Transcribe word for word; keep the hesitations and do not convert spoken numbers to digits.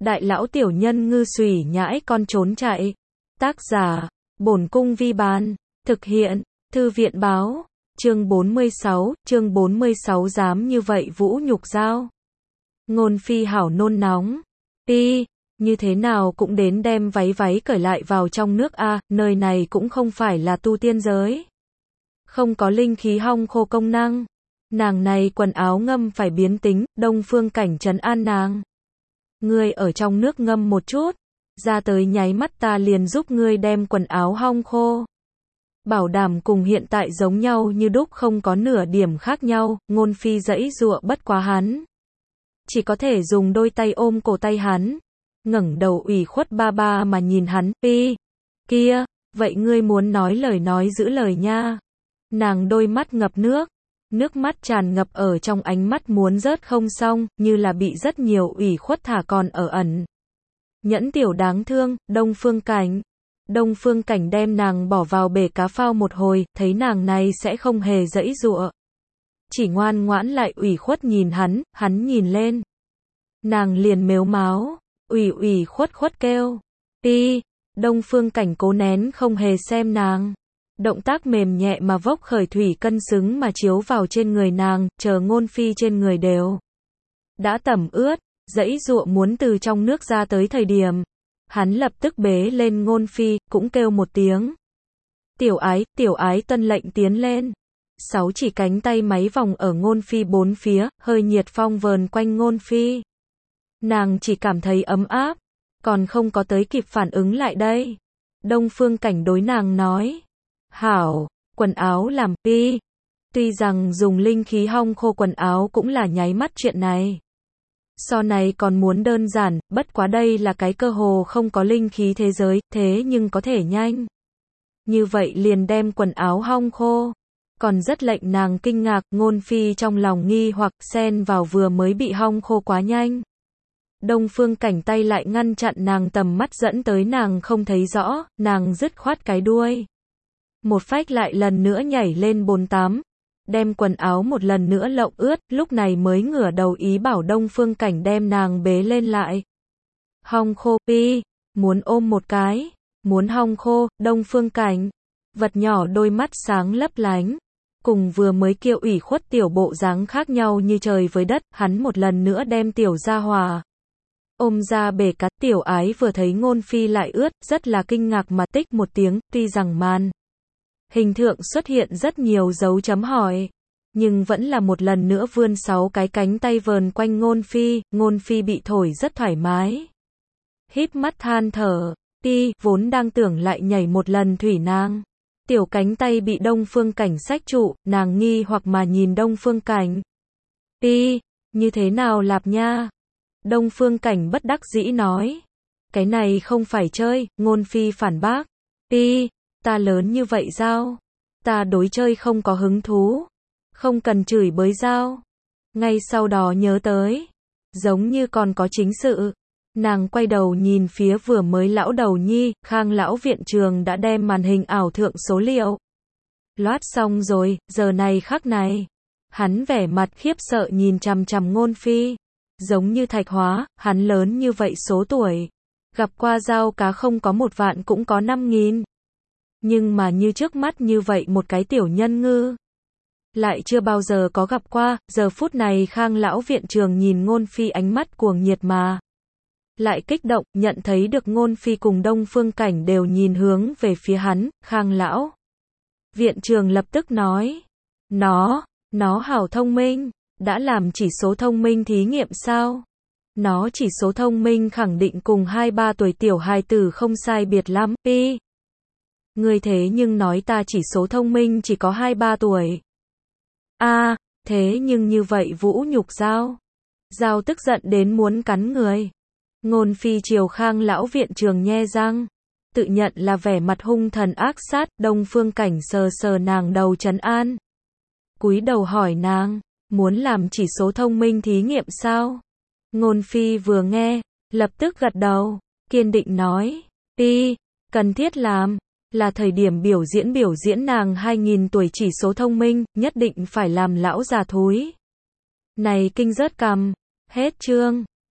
Đại lão tiểu nhân ngư xùy nhãi con trốn chạy. Tác giả, Bổn Cung Vi Bán. Thực hiện, Thư viện Báo. Chương bốn mươi sáu, chương bốn mươi sáu dám như vậy vũ nhục giao. Ngôn Phi hảo nôn nóng. Đi, như thế nào cũng đến đem váy váy cởi lại vào trong nước a, nơi này cũng không phải là tu tiên giới. Không có linh khí hong khô công năng. Nàng này quần áo ngâm phải biến tính, Đông Phương Cảnh trấn an nàng. Ngươi ở trong nước ngâm một chút, ra tới nháy mắt ta liền giúp ngươi đem quần áo hong khô. Bảo đảm cùng hiện tại giống nhau như đúc, không có nửa điểm khác nhau. Ngôn Phi giãy giụa bất quá hắn, chỉ có thể dùng đôi tay ôm cổ tay hắn, ngẩng đầu ủy khuất ba ba mà nhìn hắn. Phi, kia, vậy ngươi muốn nói lời nói giữ lời nha. Nàng đôi mắt ngập nước, nước mắt tràn ngập ở trong ánh mắt muốn rớt không xong, như là bị rất nhiều ủy khuất thả còn ở ẩn. Nhẫn tiểu đáng thương, Đông Phương Cảnh. Đông Phương Cảnh đem nàng bỏ vào bể cá phao một hồi, thấy nàng này sẽ không hề giãy giụa, chỉ ngoan ngoãn lại ủy khuất nhìn hắn, hắn nhìn lên. Nàng liền mếu máo, ủy ủy khuất khuất kêu. Đi, Đông Phương Cảnh cố nén không hề xem nàng. Động tác mềm nhẹ mà vốc khởi thủy cân xứng mà chiếu vào trên người nàng, chờ Ngôn Phi trên người đều đã tẩm ướt, giãy giụa muốn từ trong nước ra tới thời điểm, hắn lập tức bế lên Ngôn Phi, cũng kêu một tiếng. Tiểu ái, tiểu ái tuân lệnh tiến lên. Sáu chỉ cánh tay máy vòng ở Ngôn Phi bốn phía, hơi nhiệt phong vờn quanh Ngôn Phi. Nàng chỉ cảm thấy ấm áp, còn không có tới kịp phản ứng lại đây. Đông Phương Cảnh đối nàng nói. Hảo, quần áo làm pi. Tuy rằng dùng linh khí hong khô quần áo cũng là nháy mắt chuyện này. So này còn muốn đơn giản, bất quá đây là cái cơ hồ không có linh khí thế giới, thế nhưng có thể nhanh. Như vậy liền đem quần áo hong khô. Còn rất lệnh nàng kinh ngạc, Ngôn Phi trong lòng nghi hoặc xen vào vừa mới bị hong khô quá nhanh. Đông Phương Cảnh tay lại ngăn chặn nàng tầm mắt dẫn tới nàng không thấy rõ, nàng dứt khoát cái đuôi. Một phách lại lần nữa nhảy lên bồn tắm, đem quần áo một lần nữa lộng ướt, lúc này mới ngửa đầu ý bảo Đông Phương Cảnh đem nàng bế lên lại. Hong khô, pi, muốn ôm một cái, muốn hong khô, Đông Phương Cảnh. Vật nhỏ đôi mắt sáng lấp lánh, cùng vừa mới kêu ủy khuất tiểu bộ dáng khác nhau như trời với đất, hắn một lần nữa đem tiểu gia hòa ôm ra bể cá. Tiểu ái vừa thấy Ngôn Phi lại ướt, rất là kinh ngạc mà tích một tiếng, tuy rằng màn hình thượng xuất hiện rất nhiều dấu chấm hỏi, nhưng vẫn là một lần nữa vươn sáu cái cánh tay vờn quanh Ngôn Phi. Ngôn Phi bị thổi rất thoải mái, híp mắt than thở. Ti, vốn đang tưởng lại nhảy một lần thủy nàng, tiểu cánh tay bị Đông Phương Cảnh xách trụ, nàng nghi hoặc mà nhìn Đông Phương Cảnh. Ti, như thế nào lạp nha? Đông Phương Cảnh bất đắc dĩ nói. Cái này không phải chơi, Ngôn Phi phản bác. Ti, ta lớn như vậy sao? Ta đối chơi không có hứng thú. Không cần chửi bới sao? Ngay sau đó nhớ tới, giống như còn có chính sự. Nàng quay đầu nhìn phía vừa mới lão đầu nhi, Khang lão viện trường đã đem màn hình ảo thượng số liệu loát xong rồi, giờ này khắc này, hắn vẻ mặt khiếp sợ nhìn chằm chằm Ngôn Phi, giống như thạch hóa. Hắn lớn như vậy số tuổi, gặp qua dao cá không có một vạn cũng có năm nghìn, nhưng mà như trước mắt như vậy một cái tiểu nhân ngư, lại chưa bao giờ có gặp qua. Giờ phút này Khang lão viện trường nhìn Ngôn Phi ánh mắt cuồng nhiệt mà lại kích động, nhận thấy được Ngôn Phi cùng Đông Phương Cảnh đều nhìn hướng về phía hắn. Khang lão viện trường lập tức nói, nó, nó hảo thông minh, đã làm chỉ số thông minh thí nghiệm sao? Nó chỉ số thông minh khẳng định cùng hai ba tuổi tiểu hài tử không sai biệt lắm. Pi, ngươi thế nhưng nói ta chỉ số thông minh chỉ có hai ba tuổi. A, à, thế nhưng như vậy vũ nhục Giao. Giao tức giận đến muốn cắn người. Ngôn Phi chiều Khang lão viện trường nhe răng, tự nhận là vẻ mặt hung thần ác sát. Đông Phương Cảnh sờ sờ nàng đầu trấn an, cúi đầu hỏi nàng, muốn làm chỉ số thông minh thí nghiệm sao? Ngôn Phi vừa nghe, lập tức gật đầu, kiên định nói, Pi, cần thiết làm, là thời điểm biểu diễn biểu diễn nàng hai nghìn tuổi chỉ số thông minh, nhất định phải làm lão già thúi này kinh rớt cằm. Hết chương.